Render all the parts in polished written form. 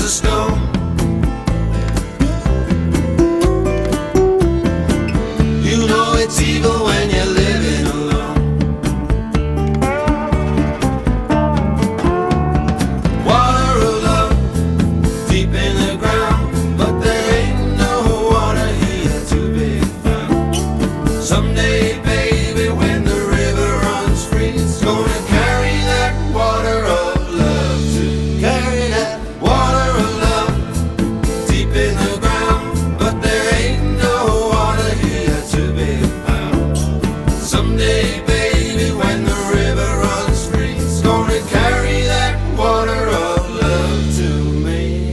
stone. You know it's evil when you're living alone. Water of love, deep in the ground, but there ain't no water here to be found. Someday, baby, when the river runs free, it's gonna carry that water of love to carry that water of love deep in the ground, but there ain't no water here to be found. Someday, baby, when the river runs free, it's gonna carry that water of love to me.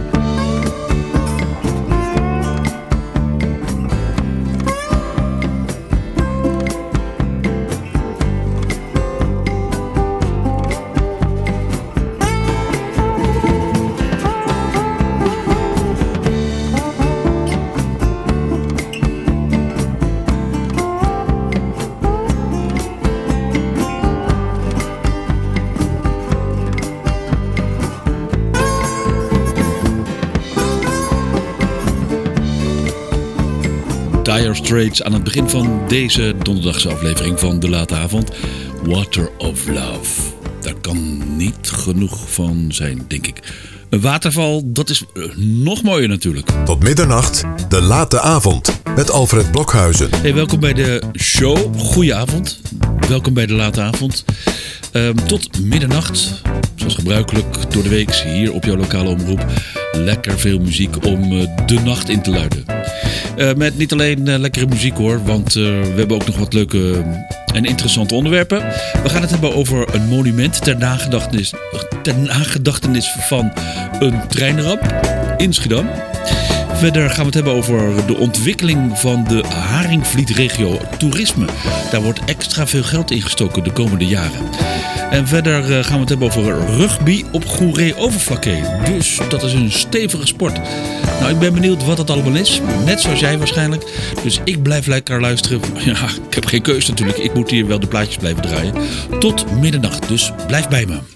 Dire Straits aan het begin van deze donderdagse aflevering van De Late Avond. Water of Love. Daar kan niet genoeg van zijn, denk ik. Een waterval, dat is nog mooier natuurlijk. Tot middernacht, De Late Avond met Alfred Blokhuizen. Hey, welkom bij de show. Goedenavond. Welkom bij De Late Avond. Tot middernacht, zoals gebruikelijk door de week hier op jouw lokale omroep. Lekker veel muziek om de nacht in te luiden. Met niet alleen lekkere muziek hoor, want we hebben ook nog wat leuke en interessante onderwerpen. We gaan het hebben over een monument ter nagedachtenis van een treinramp in Schiedam. Verder gaan we het hebben over de ontwikkeling van de Haringvlietregio toerisme. Daar wordt extra veel geld ingestoken de komende jaren. En verder gaan we het hebben over rugby op Goeree-Overflakkee. Dus dat is een stevige sport. Nou, ik ben benieuwd wat dat allemaal is. Net zoals jij waarschijnlijk. Dus ik blijf lekker luisteren. Ja, ik heb geen keus natuurlijk. Ik moet hier wel de plaatjes blijven draaien. Tot middernacht. Dus blijf bij me.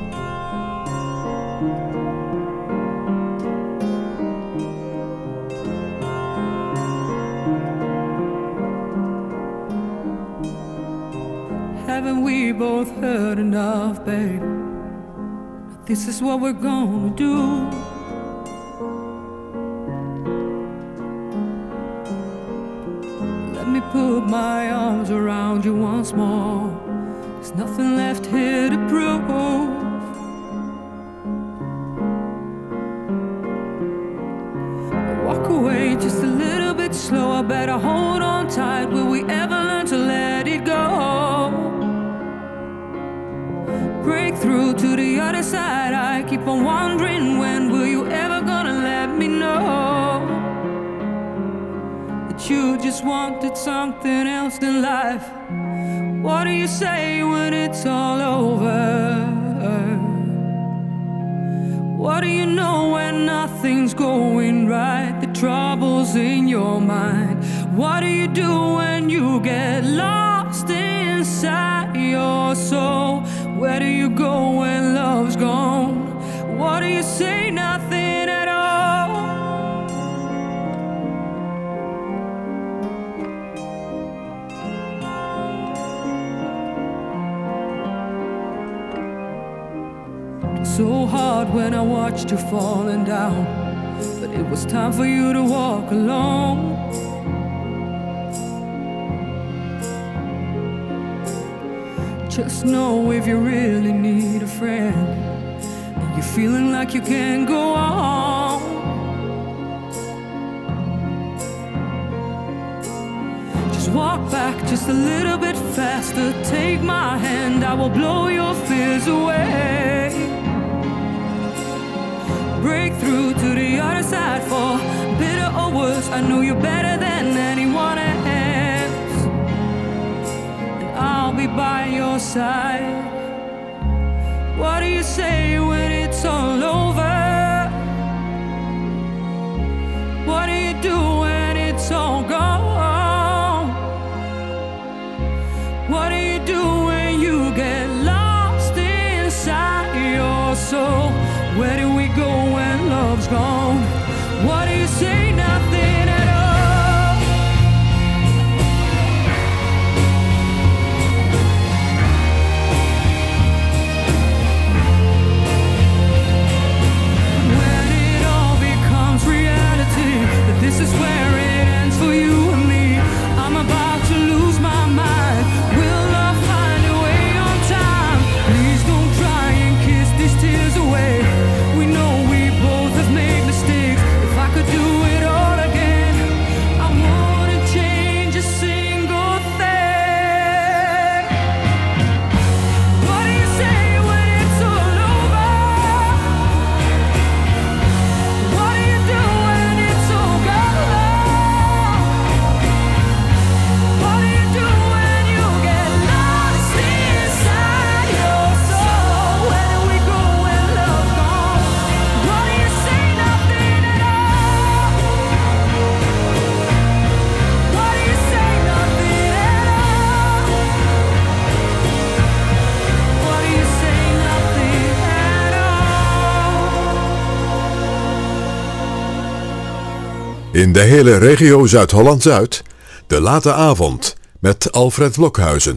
Haven't we both heard enough, babe? This is what we're gonna do. Let me put my arms around you once more. There's nothing left here to prove. Walk away just a little bit slower. Better hold on tight. Will we ever learn to let it go? Break through to the other side. I keep on wondering, when will you ever gonna let me know that you just wanted something else than life? What do you say when it's all over? What do you know when nothing's going right? The trouble's in your mind. What do you do when you get lost inside your soul? Where do you go when love's gone? What do you say? Nothing at all. So hard when I watched you falling down, but it was time for you to walk alone. Just know if you really need a friend and you're feeling like you can't go on, just walk back just a little bit faster. Take my hand, I will blow your fears away. Break through to the other side, for bitter or worse, I know you're better than anyone else, and I'll be by your side. What do you say when it's all over? What do you do when it's all gone? What do you do when you get lost inside your soul? Where do we go when love In de hele regio Zuid-Holland-Zuid, de late avond met Alfred Blokhuizen.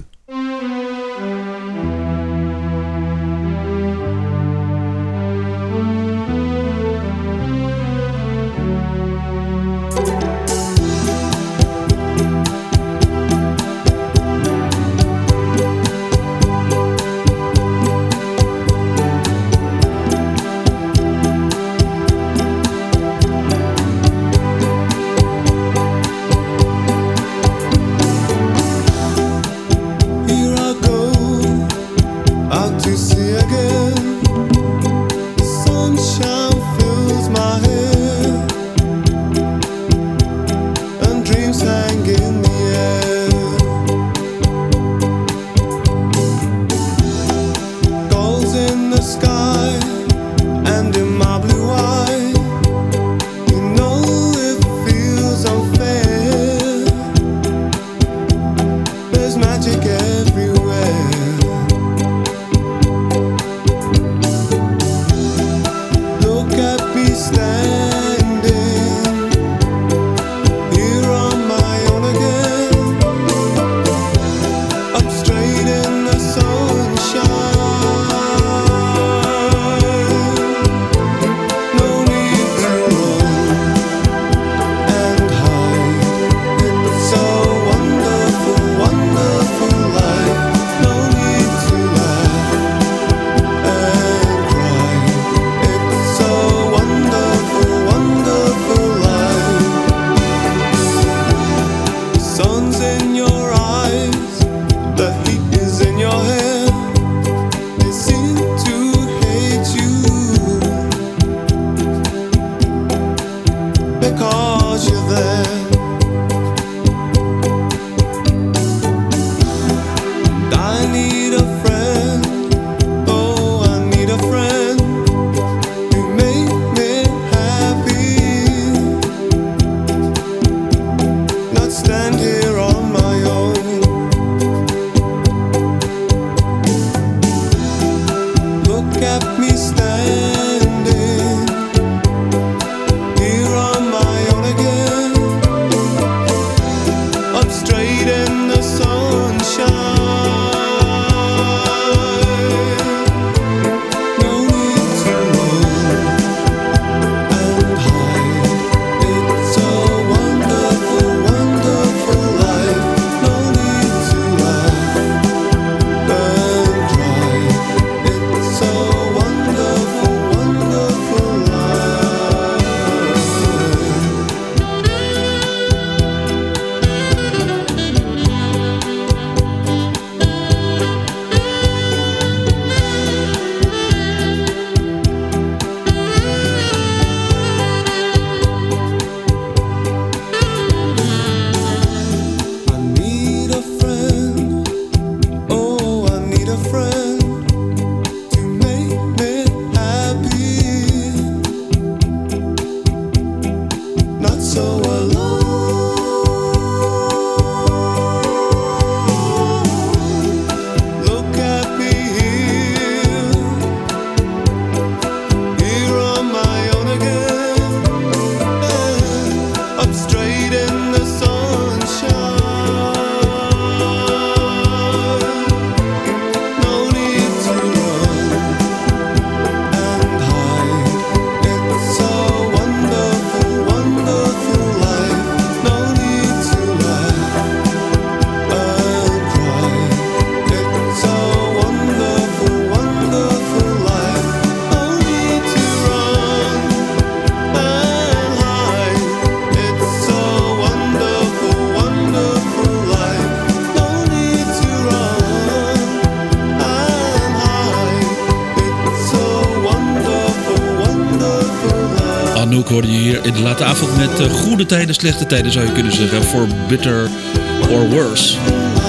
Anouk hoorde je hier in de late avond met goede tijden, slechte tijden zou je kunnen zeggen. For Bitter or Worse.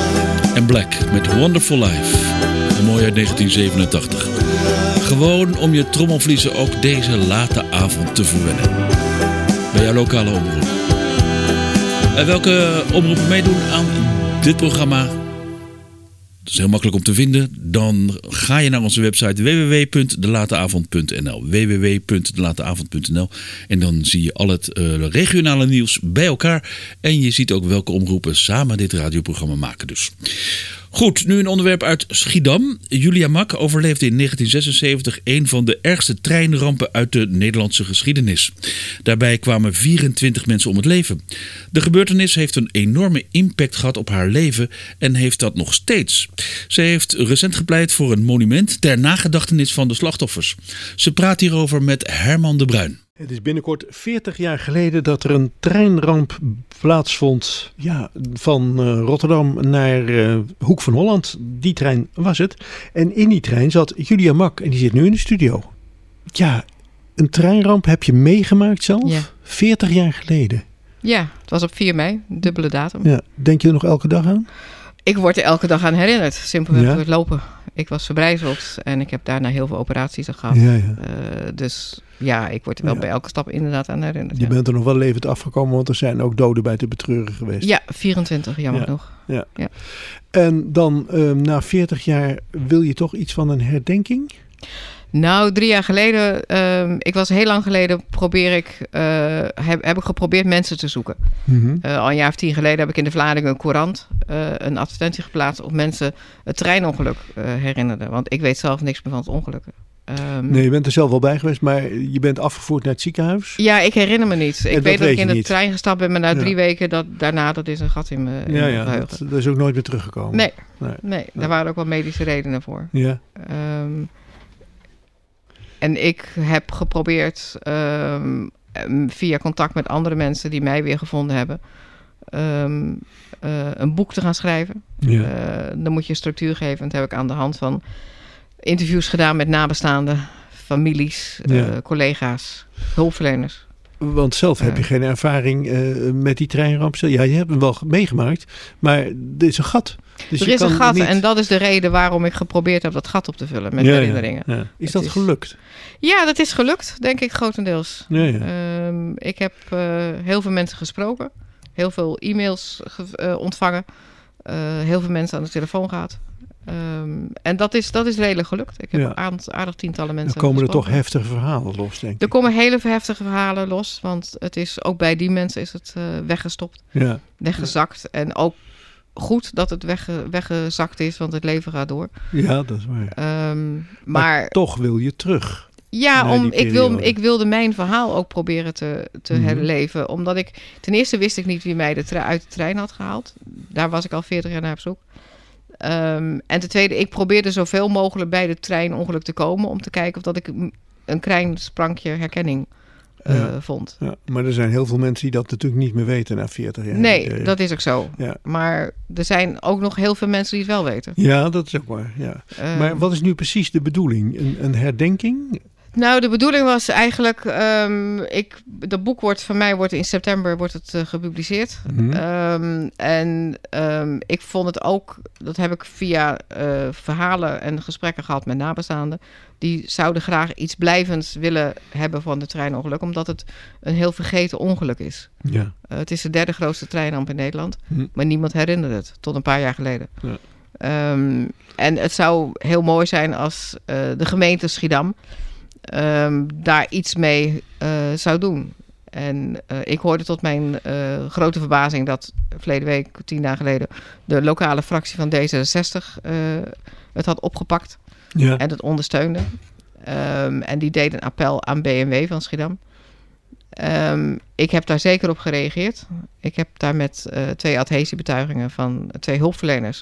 En Black met Wonderful Life. Een mooi uit 1987. Gewoon om je trommelvliezen ook deze late avond te verwennen. Bij jouw lokale omroep. En welke omroepen meedoen aan dit programma? Dat is heel makkelijk om te vinden. Dan ga je naar onze website www.delateavond.nl www.delateavond.nl en dan zie je al het regionale nieuws bij elkaar. En je ziet ook welke omroepen samen dit radioprogramma maken dus. Goed, nu een onderwerp uit Schiedam. Julia Mak overleefde in 1976 een van de ergste treinrampen uit de Nederlandse geschiedenis. Daarbij kwamen 24 mensen om het leven. De gebeurtenis heeft een enorme impact gehad op haar leven en heeft dat nog steeds. Zij heeft recent gepleit voor een monument ter nagedachtenis van de slachtoffers. Ze praat hierover met Herman de Bruin. Het is binnenkort 40 jaar geleden dat er een treinramp plaatsvond van Rotterdam naar Hoek van Holland. Die trein was het. En in die trein zat Julia Mak en die zit nu in de studio. Ja, een treinramp heb je meegemaakt zelf? Ja. 40 jaar geleden. Ja, het was op 4 mei, dubbele datum. Ja. Denk je er nog elke dag aan? Ik word er elke dag aan herinnerd, simpelweg Ja? door het lopen. Ik was verbrijzeld en ik heb daarna heel veel operaties gehad. Ja. Dus ja, ik word er wel bij elke stap inderdaad aan herinnerd. Je bent er nog wel levend afgekomen, want er zijn ook doden bij te betreuren geweest. Ja, 24, jammer genoeg. Ja. Ja. En dan na 40 jaar wil je toch iets van een herdenking? Nou, 3 jaar geleden, ik was heel lang geleden, heb ik geprobeerd mensen te zoeken. Mm-hmm. Al een jaar of 10 geleden heb ik in de Vlaardingen Courant een advertentie geplaatst of mensen het treinongeluk herinnerden. Want ik weet zelf niks meer van het ongeluk. Nee, je bent er zelf wel bij geweest, maar je bent afgevoerd naar het ziekenhuis? Ja, ik herinner me niet. Ik weet dat ik in de trein gestapt ben, maar na 3 weken dat is een gat in mijn geheugen. Dat is ook nooit meer teruggekomen. Nee, daar waren ook wel medische redenen voor. Ja. En ik heb geprobeerd via contact met andere mensen die mij weer gevonden hebben, een boek te gaan schrijven. Ja. Dan moet je structuur geven. En dat heb ik aan de hand van interviews gedaan met nabestaanden, families, collega's, hulpverleners. Want zelf heb je geen ervaring met die treinramp. Ja, je hebt hem wel meegemaakt, maar er is een gat. Dus er is een gat en dat is de reden waarom ik geprobeerd heb dat gat op te vullen met herinneringen. Ja. Is dat gelukt? Ja, dat is gelukt, denk ik grotendeels. Ja. Ik heb heel veel mensen gesproken, heel veel e-mails ontvangen, heel veel mensen aan de telefoon gehad. En dat is redelijk gelukt. Ik heb aardig tientallen mensen Dan komen gesproken. er toch heftige verhalen los, denk ik. Er komen hele heftige verhalen los, want het is ook bij die mensen is het weggestopt, weggezakt. En ook goed dat het weggezakt is, want het leven gaat door. Ja, dat is waar. Maar toch wil je terug. Ja, ik wilde mijn verhaal ook proberen te herleven. Omdat ten eerste wist ik niet wie mij uit de trein had gehaald. Daar was ik al 40 jaar naar op zoek. En ten tweede, ik probeerde zoveel mogelijk bij de treinongeluk te komen om te kijken of dat ik een klein sprankje herkenning vond. Ja, maar er zijn heel veel mensen die dat natuurlijk niet meer weten na 40 jaar. Nee, dat is ook zo. Ja. Maar er zijn ook nog heel veel mensen die het wel weten. Ja, dat is ook waar. Ja. Maar wat is nu precies de bedoeling? Een herdenking? Nou, de bedoeling was eigenlijk, dat boek wordt in september gepubliceerd. Mm-hmm. Ik vond het ook, dat heb ik via verhalen en gesprekken gehad met nabestaanden. Die zouden graag iets blijvends willen hebben van de treinongeluk, omdat het een heel vergeten ongeluk is. Ja. Het is de 3e grootste treinramp in Nederland, maar niemand herinnerde het tot een paar jaar geleden. Ja. En het zou heel mooi zijn als de gemeente Schiedam daar iets mee zou doen. En ik hoorde tot mijn grote verbazing dat verleden week, 10 dagen geleden, de lokale fractie van D66 het had opgepakt en het ondersteunde. En die deed een appel aan BMW van Schiedam. Ik heb daar zeker op gereageerd. Ik heb daar met 2 adhesiebetuigingen van 2 hulpverleners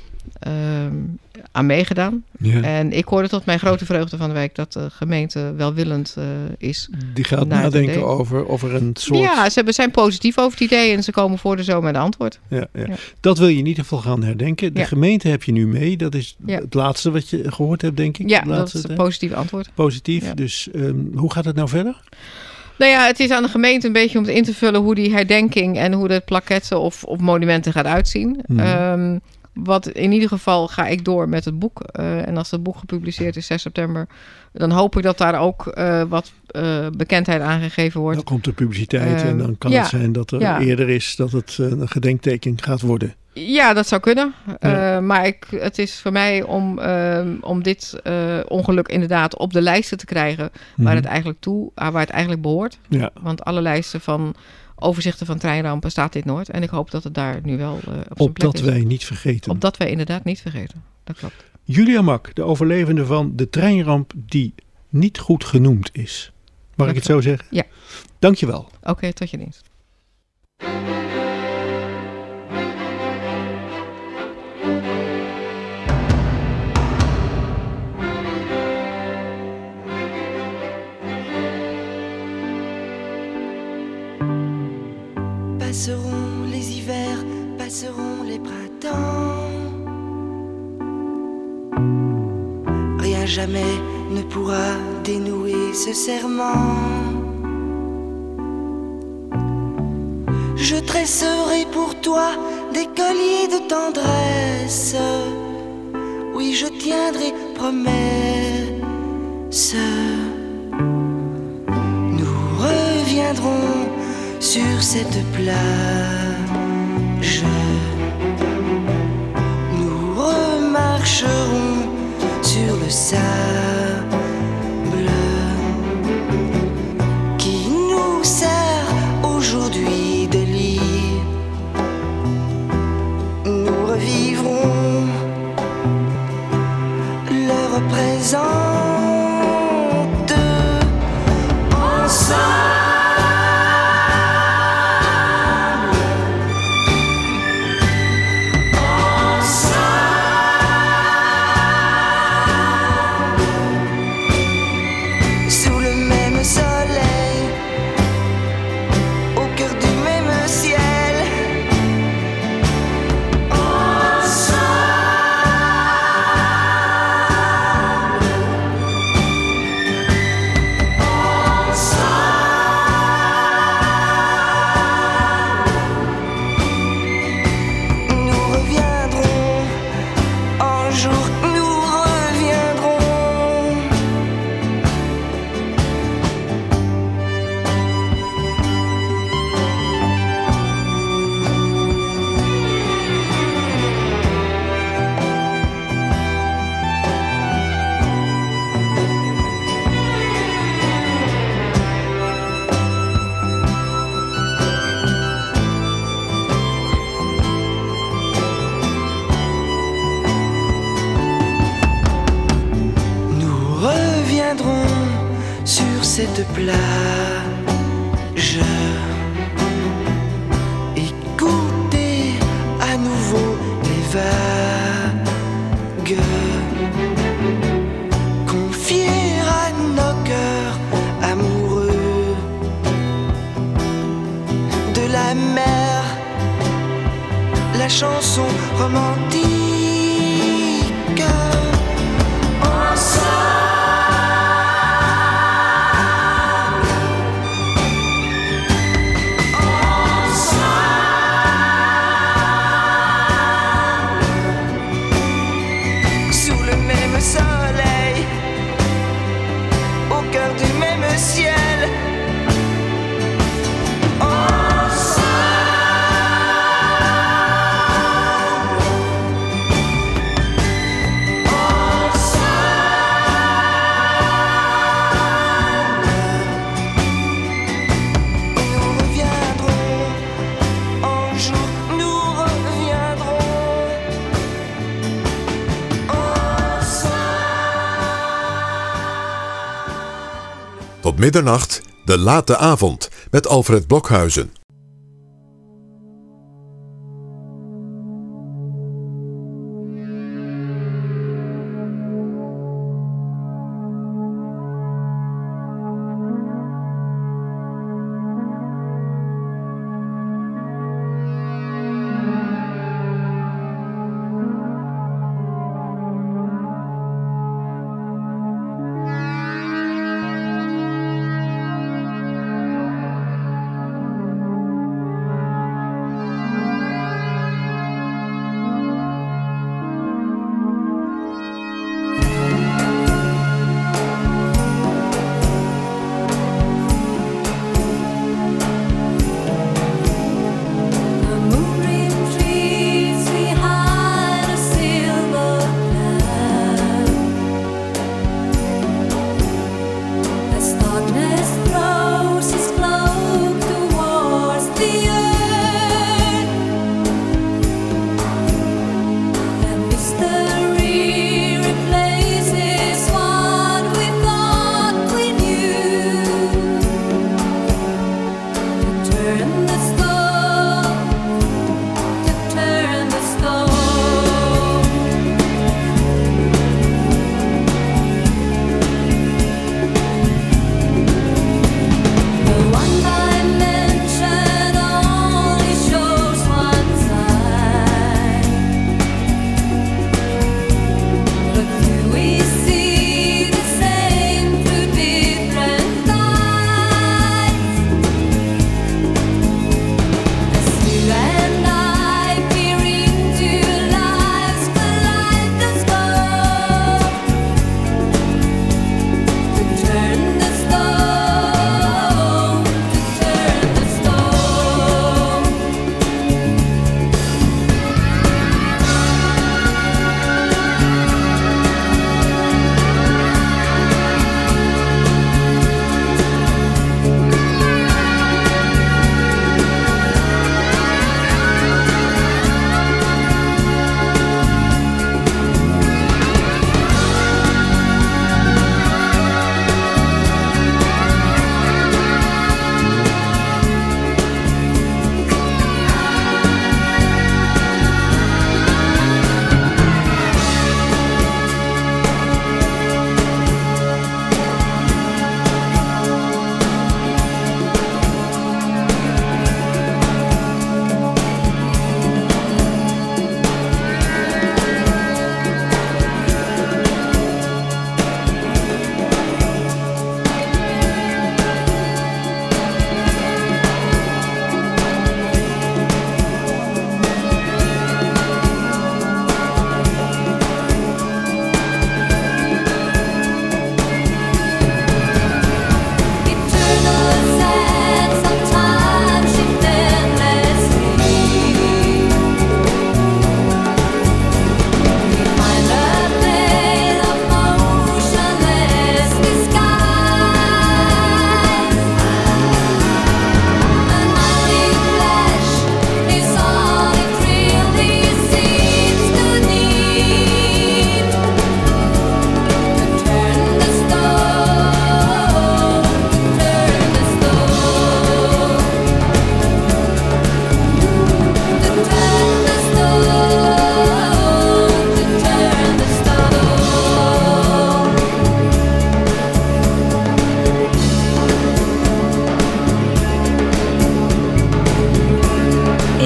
aan meegedaan. Ja. En ik hoorde tot mijn grote vreugde van de week dat de gemeente welwillend is. Die gaat nadenken over een soort... Ja, ze zijn positief over het idee en ze komen voor de zomer met een antwoord. Ja. Dat wil je in ieder geval gaan herdenken. De gemeente heb je nu mee. Dat is het laatste wat je gehoord hebt, denk ik. Ja, dat is een positief antwoord. Positief. Ja. Dus hoe gaat het nou verder? Nou ja, het is aan de gemeente een beetje om in te vullen hoe die herdenking en hoe de plaquetten of monumenten gaat uitzien. Wat in ieder geval ga ik door met het boek. En als het boek gepubliceerd is 6 september... dan hoop ik dat daar ook wat bekendheid aangegeven wordt. Dan komt er publiciteit en dan kan het zijn dat er eerder is dat het een gedenkteken gaat worden. Ja, dat zou kunnen. Ja. Maar het is voor mij om dit ongeluk inderdaad op de lijsten te krijgen waar het eigenlijk behoort. Ja. Want alle lijsten van overzichten van treinrampen staat dit nooit. En ik hoop dat het daar nu wel op zijn plek Opdat is. wij niet vergeten. Opdat wij inderdaad niet vergeten. Dat klopt. Julia Mak, de overlevende van de treinramp die niet goed genoemd is. Mag ik het zo zeggen? Ja. Dankjewel. Oké, tot je dienst. Passeront les hivers, passeront les printemps. Rien jamais ne pourra dénouer ce serment. Je tresserai pour toi des colliers de tendresse. Oui, je tiendrai promesse. Nous reviendrons sur cette plage. Nous remarcherons sur le sable qui nous sert aujourd'hui de lit. Nous revivrons l'heure présente ensemble. Cette plage, écoutez à nouveau les vagues, confier à nos cœurs amoureux de la mer la chanson romantique. Tot middernacht, de late avond, met Alfred Blokhuizen.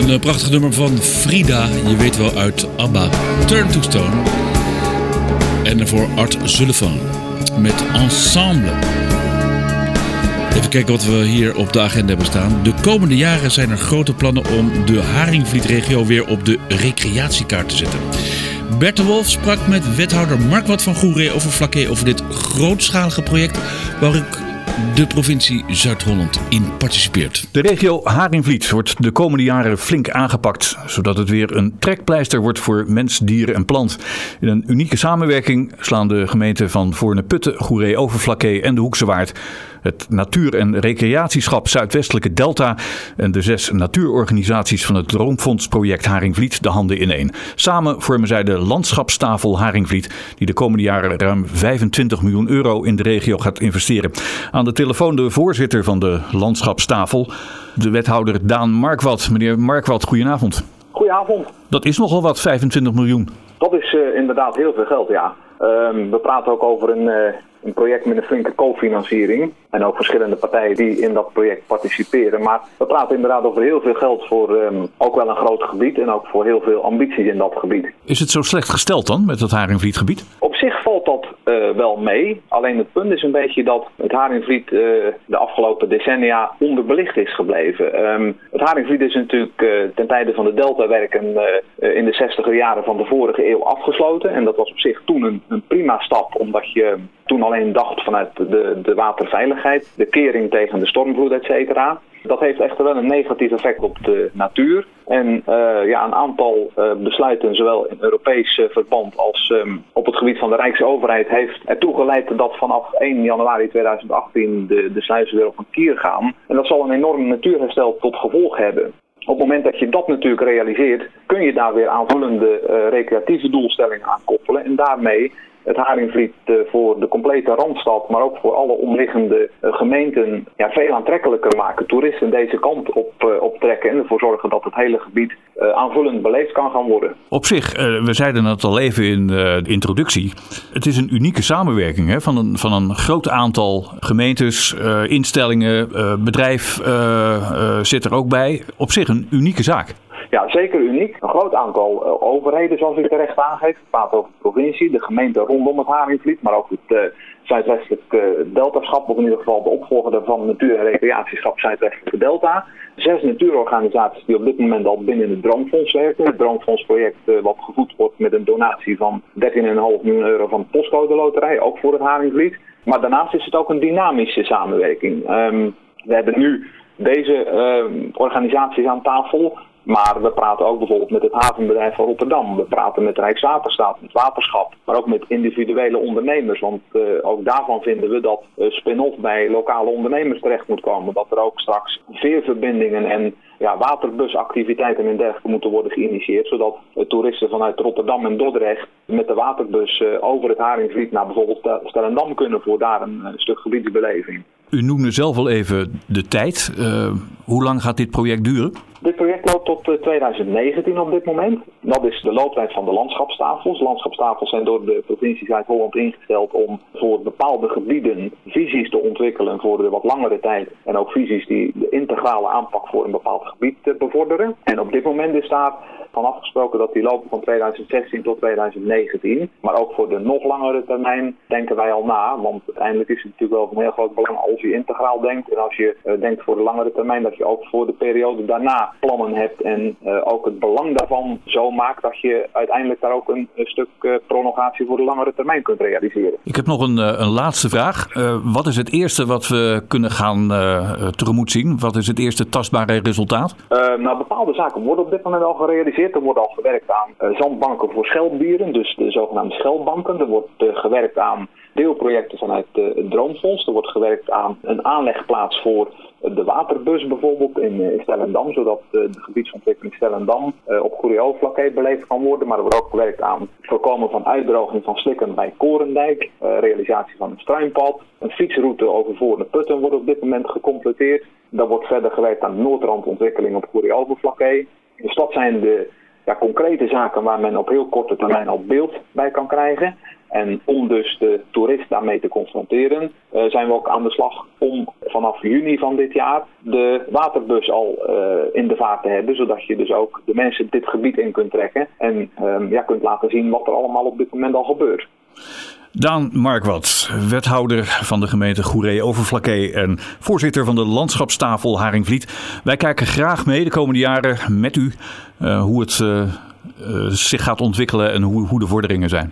Een prachtig nummer van Frida, je weet wel uit ABBA, Turn to Stone. En daarvoor Art Sullivan met Ensemble. Even kijken wat we hier op de agenda hebben staan. De komende jaren zijn er grote plannen om de Haringvlietregio weer op de recreatiekaart te zetten. Bert de Wolf sprak met wethouder Markwart van Goeree-Overflakkee over dit grootschalige project waar ook de provincie Zuid-Holland in participeert. De regio Haringvliet wordt de komende jaren flink aangepakt, zodat het weer een trekpleister wordt voor mens, dier en plant. In een unieke samenwerking slaan de gemeenten van Voorne-Putten, Goeree-Overflakkee en de Hoekse Waard, het natuur- en recreatieschap Zuidwestelijke Delta en de 6 natuurorganisaties van het Droomfondsproject Haringvliet de handen ineen. Samen vormen zij de landschapstafel Haringvliet, die de komende jaren ruim 25 miljoen euro in de regio gaat investeren. Aan de telefoon de voorzitter van de landschapstafel, de wethouder Daan Markwart. Meneer Markwart, goedenavond. Goedenavond. Dat is nogal wat, 25 miljoen. Dat is inderdaad heel veel geld, ja. We praten ook over een project met een flinke cofinanciering. En ook verschillende partijen die in dat project participeren. Maar we praten inderdaad over heel veel geld voor ook wel een groot gebied. En ook voor heel veel ambities in dat gebied. Is het zo slecht gesteld dan met het Haringvlietgebied? Op zich valt dat wel mee. Alleen het punt is een beetje dat het Haringvliet de afgelopen decennia onderbelicht is gebleven. Het Haringvliet is natuurlijk ten tijde van de deltawerken in de 60er jaren van de vorige eeuw afgesloten. En dat was op zich toen een prima stap, omdat je toen alleen dacht vanuit de waterveiligheid, de kering tegen de stormvloed, et cetera. Dat heeft echter wel een negatief effect op de natuur. En een aantal besluiten, zowel in Europees verband als op het gebied van de Rijksoverheid, heeft ertoe geleid dat vanaf 1 januari 2018 de sluizen weer op een kier gaan. En dat zal een enorm natuurherstel tot gevolg hebben. Op het moment dat je dat natuurlijk realiseert, kun je daar weer aanvullende recreatieve doelstellingen aan koppelen. En daarmee het Haringvliet voor de complete Randstad, maar ook voor alle omliggende gemeenten veel aantrekkelijker maken. Toeristen deze kant op trekken en ervoor zorgen dat het hele gebied aanvullend beleefd kan gaan worden. Op zich, we zeiden het al even in de introductie, het is een unieke samenwerking van een groot aantal gemeentes, instellingen, bedrijf zit er ook bij. Op zich een unieke zaak. Ja, zeker uniek. Een groot aantal overheden, zoals u terecht aangeeft. Het gaat over de provincie, de gemeente rondom het Haringvliet, maar ook het Zuidwestelijke Deltaschap, of in ieder geval de opvolger daarvan, Natuur- en Recreatieschap Zuidwestelijke Delta. 6 natuurorganisaties die op dit moment al binnen het Droomfonds werken. Het Droomfondsproject wat gevoed wordt met een donatie van 13,5 miljoen euro van de Postcode Loterij, ook voor het Haringvliet. Maar daarnaast is het ook een dynamische samenwerking. We hebben nu deze organisaties aan tafel. Maar we praten ook bijvoorbeeld met het havenbedrijf van Rotterdam. We praten met Rijkswaterstaat, met Waterschap, maar ook met individuele ondernemers. Want ook daarvan vinden we dat spin-off bij lokale ondernemers terecht moet komen. Dat er ook straks veerverbindingen en waterbusactiviteiten en dergelijke moeten worden geïnitieerd. Zodat toeristen vanuit Rotterdam en Dordrecht met de waterbus over het Haringvliet naar bijvoorbeeld Stellendam kunnen voor daar een stuk gebiedsbeleving. U noemde zelf al even de tijd. Hoe lang gaat dit project duren? Dit project loopt tot 2019 op dit moment. Dat is de looptijd van de landschapstafels. Landschapstafels zijn door de provincie Zuid-Holland ingesteld om voor bepaalde gebieden visies te ontwikkelen voor de wat langere tijd. En ook visies die de integrale aanpak voor een bepaald gebied bevorderen. En op dit moment is daar van afgesproken dat die lopen van 2016 tot 2019. Maar ook voor de nog langere termijn denken wij al na. Want uiteindelijk is het natuurlijk wel van heel groot belang als je integraal denkt. En als je denkt voor de langere termijn, dat je ook voor de periode daarna plannen hebt. En ook het belang daarvan zo maakt dat je uiteindelijk daar ook een stuk prolongatie voor de langere termijn kunt realiseren. Ik heb nog een laatste vraag. Wat is het eerste wat we kunnen gaan tegemoet zien? Wat is het eerste tastbare resultaat? Bepaalde zaken worden op dit moment al gerealiseerd. Er wordt al gewerkt aan zandbanken voor schelpdieren, dus de zogenaamde schelpbanken. Er wordt gewerkt aan deelprojecten vanuit het Droomfonds. Er wordt gewerkt aan een aanlegplaats voor de waterbus bijvoorbeeld in Stellendam, zodat de gebiedsontwikkeling Stellendam op Goeree-Overflakkee beleefd kan worden. Maar er wordt ook gewerkt aan het voorkomen van uitdroging van slikken bij Korendijk, realisatie van een struinpad. Een fietsroute over Voorne-Putten wordt op dit moment gecompleteerd. Daar wordt verder gewerkt aan de Noordrandontwikkeling op Goeree-Overflakkee. Dus dat zijn de concrete zaken waar men op heel korte termijn al beeld bij kan krijgen. En om dus de toerist daarmee te confronteren, zijn we ook aan de slag om vanaf juni van dit jaar de waterbus al in de vaart te hebben. Zodat je dus ook de mensen dit gebied in kunt trekken en kunt laten zien wat er allemaal op dit moment al gebeurt. Daan Markwat, wethouder van de gemeente Goeree-Overflakkee en voorzitter van de landschapstafel Haringvliet. Wij kijken graag mee de komende jaren met u hoe het zich gaat ontwikkelen en hoe de vorderingen zijn.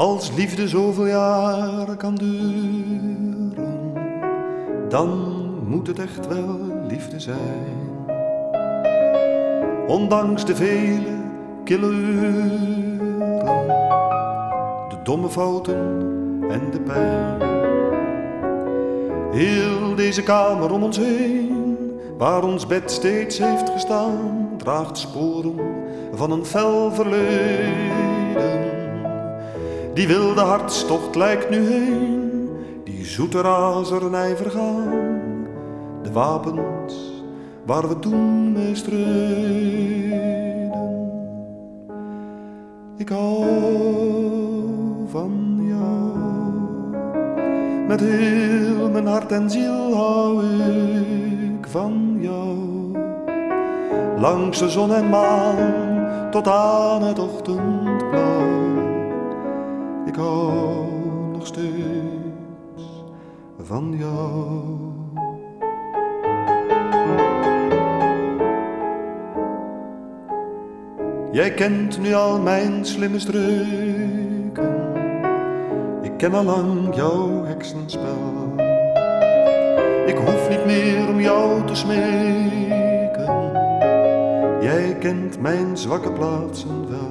Als liefde zoveel jaren kan duren, dan moet het echt wel liefde zijn. Ondanks de vele kille uren, de domme fouten en de pijn. Heel deze kamer om ons heen, waar ons bed steeds heeft gestaan, draagt sporen van een fel verleden. Die wilde hartstocht lijkt nu heen, die zoete razernij vergaan. De wapens waar we toen mee streden. Ik hou van jou, met heel mijn hart en ziel hou ik van jou. Langs de zon en maan tot aan het ochtendblauw. Ik hou nog steeds van jou. Jij kent nu al mijn slimme streken. Ik ken al lang jouw heksenspel. Ik hoef niet meer om jou te smeken. Jij kent mijn zwakke plaatsen wel.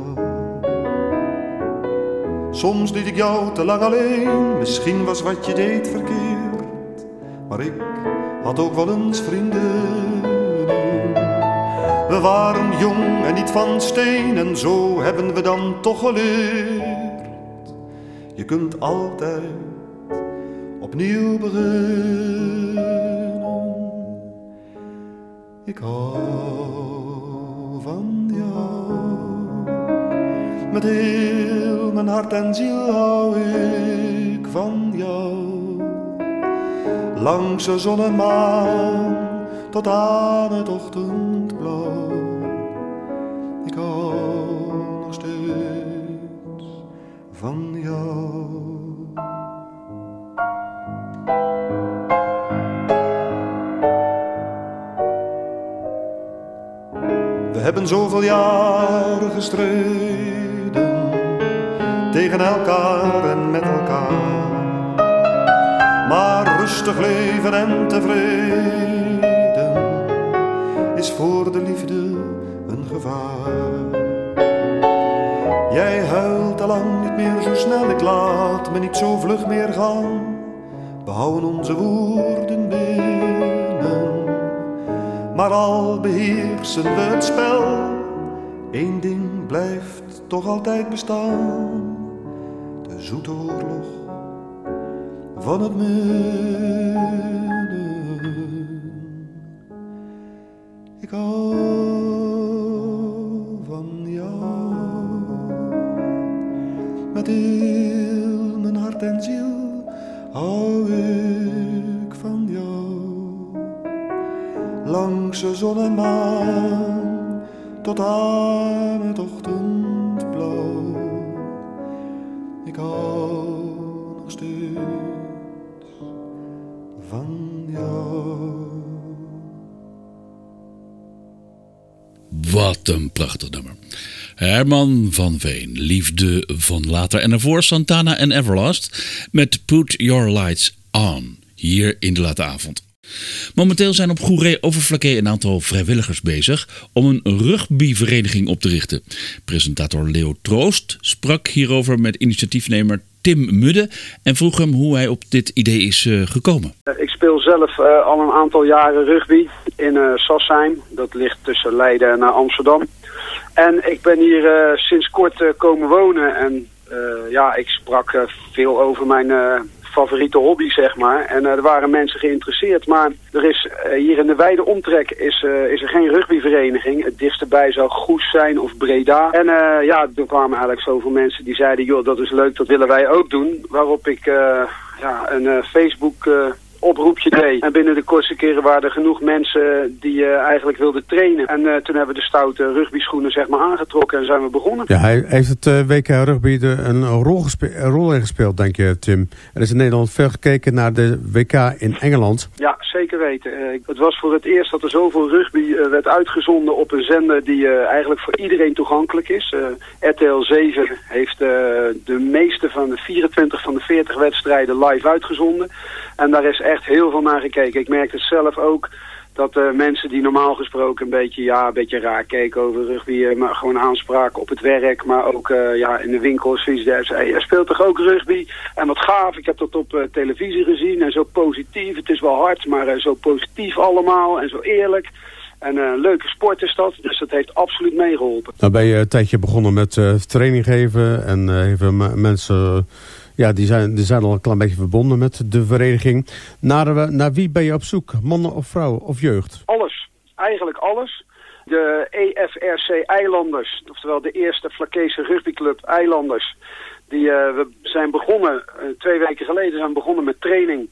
Soms liet ik jou te lang alleen. Misschien was wat je deed verkeerd. Maar ik had ook wel eens vrienden. We waren jong en niet van steen. En zo hebben we dan toch geleerd. Je kunt altijd opnieuw beginnen. Ik hou van jou. Met heel mijn hart en ziel hou ik van jou. Langs de zon en maan tot aan het ochtendblauw. Ik hou nog steeds van jou. We hebben zoveel jaren gestreden, tegen elkaar en met elkaar. Maar rustig leven en tevreden is voor de liefde een gevaar. Jij huilt al lang niet meer zo snel, ik laat me niet zo vlug meer gaan. We houden onze woorden binnen, maar al beheersen we het spel. Eén ding blijft toch altijd bestaan, de zoete oorlog van het midden. Ik hou van jou, met heel mijn hart en ziel hou ik van jou. Langs de zon en maan tot aan het ochtendblauw. Ik hou nog steeds van jou. Wat een prachtig nummer. Herman van Veen, Liefde van Later. En daarvoor Santana en Everlast met Put Your Lights On, hier in de late avond. Momenteel zijn op Goeree-Overflakkee een aantal vrijwilligers bezig om een rugbyvereniging op te richten. Presentator Leo Troost sprak hierover met initiatiefnemer Tim Mudde en vroeg hem hoe hij op dit idee is gekomen. Ik speel zelf al een aantal jaren rugby in Sassheim. Dat ligt tussen Leiden en Amsterdam. En ik ben hier sinds kort komen wonen en ik sprak veel over mijn favoriete hobby, zeg maar. En er waren mensen geïnteresseerd, maar er is hier in de wijde omtrek is er geen rugbyvereniging. Het dichtste bij zou Goes zijn of Breda. En er kwamen eigenlijk zoveel mensen die zeiden, joh, dat is leuk, dat willen wij ook doen. Waarop ik een Facebook oproepje deed. En binnen de kortste keren waren er genoeg mensen die eigenlijk wilden trainen. En toen hebben we de stoute rugbyschoenen zeg maar aangetrokken en zijn we begonnen. Ja, hij heeft het WK rugby een rol in gespeeld, denk je, Tim. Er is in Nederland veel gekeken naar de WK in Engeland. Ja, zeker weten. Het was voor het eerst dat er zoveel rugby werd uitgezonden op een zender die eigenlijk voor iedereen toegankelijk is. RTL 7 heeft de meeste van de 24 van de 40 wedstrijden live uitgezonden. En daar is echt heel veel naar gekeken. Ik merkte het zelf ook dat mensen die normaal gesproken een beetje raar keken over rugby, maar gewoon aanspraken op het werk, maar ook in de winkel of zoiets. Hij speelt toch ook rugby? En wat gaaf, ik heb dat op televisie gezien en zo positief. Het is wel hard, maar zo positief allemaal en zo eerlijk. En een leuke sport is dat, dus dat heeft absoluut meegeholpen. Nou ben je een tijdje begonnen met training geven en even mensen... Ja, die zijn al een klein beetje verbonden met de vereniging. Naar wie ben je op zoek? Mannen of vrouwen of jeugd? Alles. Eigenlijk alles. De EFRC Eilanders, oftewel de eerste Vlakese rugbyclub Eilanders. We zijn begonnen, 2 weken geleden begonnen met training.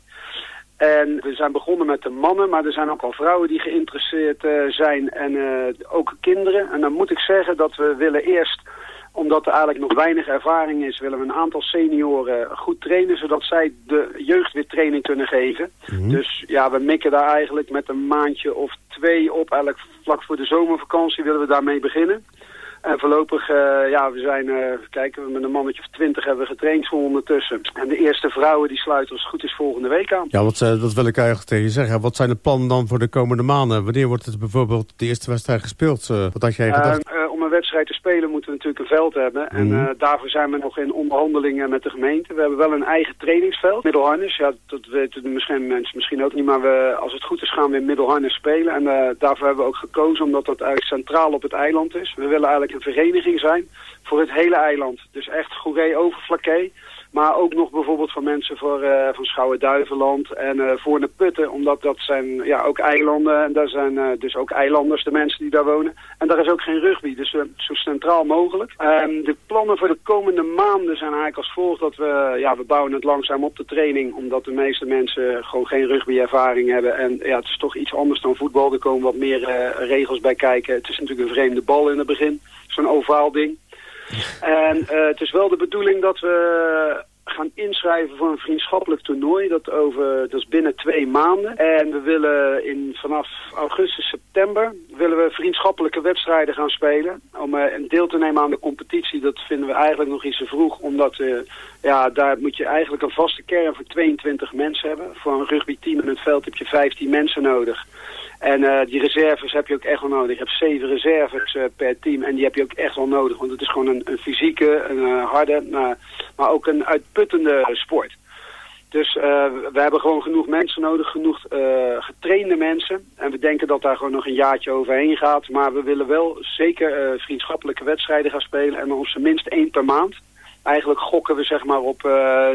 En we zijn begonnen met de mannen, maar er zijn ook al vrouwen die geïnteresseerd zijn en ook kinderen. En dan moet ik zeggen dat we willen eerst, omdat er eigenlijk nog weinig ervaring is, willen we een aantal senioren goed trainen, zodat zij de jeugd weer training kunnen geven. Mm-hmm. Dus ja, we mikken daar eigenlijk met een maandje of 2 op. Eigenlijk vlak voor de zomervakantie willen we daarmee beginnen. En voorlopig, we zijn, met een mannetje of 20 hebben we getraind voor ondertussen. En de eerste vrouwen die sluiten als het goed is volgende week aan. Ja, dat wil ik eigenlijk tegen je zeggen. Wat zijn de plannen dan voor de komende maanden? Wanneer wordt het bijvoorbeeld de eerste wedstrijd gespeeld? Wat had jij gedacht? Om een wedstrijd te spelen moeten we natuurlijk een veld hebben. En daarvoor zijn we nog in onderhandelingen met de gemeente. We hebben wel een eigen trainingsveld, Middelharnis. Ja, dat weten de mensen misschien ook niet, maar als het goed is gaan we in Middelharnis spelen. En daarvoor hebben we ook gekozen, omdat dat eigenlijk centraal op het eiland is. We willen eigenlijk een vereniging zijn voor het hele eiland. Dus echt Goeree-Overflakkee. Maar ook nog bijvoorbeeld van mensen van Schouwen-Duiveland en Voorne-Putten. Omdat dat zijn ook eilanden. En daar zijn dus ook eilanders, de mensen die daar wonen. En daar is ook geen rugby. Dus zo centraal mogelijk. De plannen voor de komende maanden zijn eigenlijk als volgt. Dat we bouwen het langzaam op de training. Omdat de meeste mensen gewoon geen rugby-ervaring hebben. En het is toch iets anders dan voetbal. Er komen wat meer regels bij kijken. Het is natuurlijk een vreemde bal in het begin. Zo'n ovaal ding. En het is wel de bedoeling dat we gaan inschrijven voor een vriendschappelijk toernooi. Dat is binnen 2 maanden. En we willen vanaf augustus, september willen we vriendschappelijke wedstrijden gaan spelen. Om deel te nemen aan de competitie, dat vinden we eigenlijk nog iets te vroeg. Omdat daar moet je eigenlijk een vaste kern van 22 mensen hebben. Voor een rugbyteam in het veld heb je 15 mensen nodig. En die reserves heb je ook echt wel nodig. Je hebt 7 reserves per team en die heb je ook echt wel nodig. Want het is gewoon een fysieke, een harde, maar ook een uitputtende sport. Dus we hebben gewoon genoeg mensen nodig, genoeg getrainde mensen. En we denken dat daar gewoon nog een jaartje overheen gaat. Maar we willen wel zeker vriendschappelijke wedstrijden gaan spelen. En op zijn minst 1 per maand. Eigenlijk gokken we zeg maar op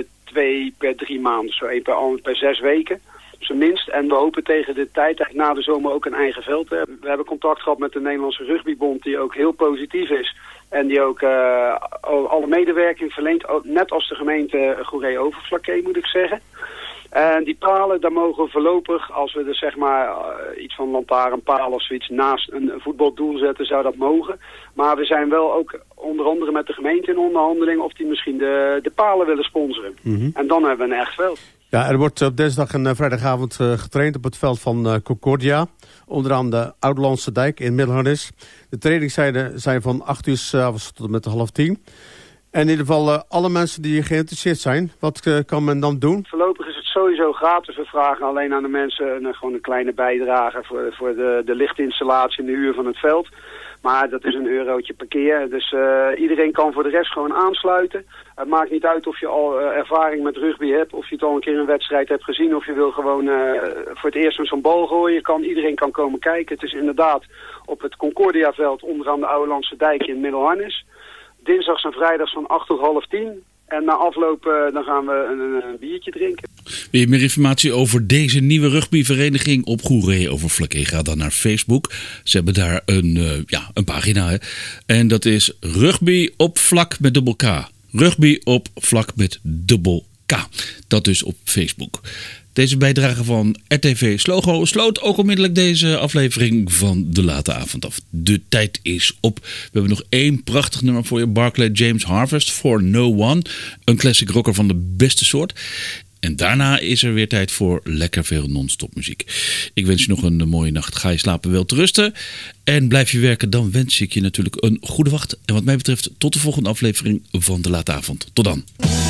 2 per 3 maanden. Zo 1 per 6 weken. Minst. En we hopen tegen de tijd na de zomer ook een eigen veld te hebben. We hebben contact gehad met de Nederlandse Rugbybond die ook heel positief is. En die ook alle medewerking verleent. Net als de gemeente Goeree-Overflakkee moet ik zeggen. En die palen, daar mogen we voorlopig, als we er zeg maar iets van lantaarnpaal of zoiets naast een voetbaldoel zetten, zou dat mogen. Maar we zijn wel ook onder andere met de gemeente in onderhandeling of die misschien de palen willen sponsoren. Mm-hmm. En dan hebben we een echt veld. Ja, er wordt op dinsdag en vrijdagavond getraind op het veld van Concordia. Onderaan de Oudlandse Dijk in Middelharnis. De trainingstijden zijn van 8 uur 's avonds tot en met 9:30. En in ieder geval alle mensen die geïnteresseerd zijn, wat kan men dan doen? Voorlopig is het sowieso gratis. We vragen alleen aan de mensen gewoon een kleine bijdrage voor de lichtinstallatie en de huur van het veld. Maar dat is €1 per keer. Dus iedereen kan voor de rest gewoon aansluiten. Het maakt niet uit of je al ervaring met rugby hebt. Of je het al een keer een wedstrijd hebt gezien. Of je wil gewoon voor het eerst met zo'n bal gooien. Iedereen kan komen kijken. Het is inderdaad op het Concordia-veld onderaan de Oudelandse Dijk in Middelharnis. Dinsdags en vrijdags van 8 tot 9:30. En na afloop dan gaan we een biertje drinken. Wil je meer informatie over deze nieuwe rugbyvereniging op Goeree-Overflakkee? Ga dan naar Facebook. Ze hebben daar een pagina. Hè? En dat is Rugby op vlak met dubbel K. Rugby op vlak met dubbel K. Dat dus op Facebook. Deze bijdrage van RTV Slogo sloot ook onmiddellijk deze aflevering van De Late Avond af. De tijd is op. We hebben nog 1 prachtig nummer voor je. Barclay James Harvest for No One. Een classic rocker van de beste soort. En daarna is er weer tijd voor lekker veel non-stop muziek. Ik wens je nog een mooie nacht. Ga je slapen, wel te rusten. En blijf je werken, dan wens ik je natuurlijk een goede wacht. En wat mij betreft tot de volgende aflevering van De Late Avond. Tot dan.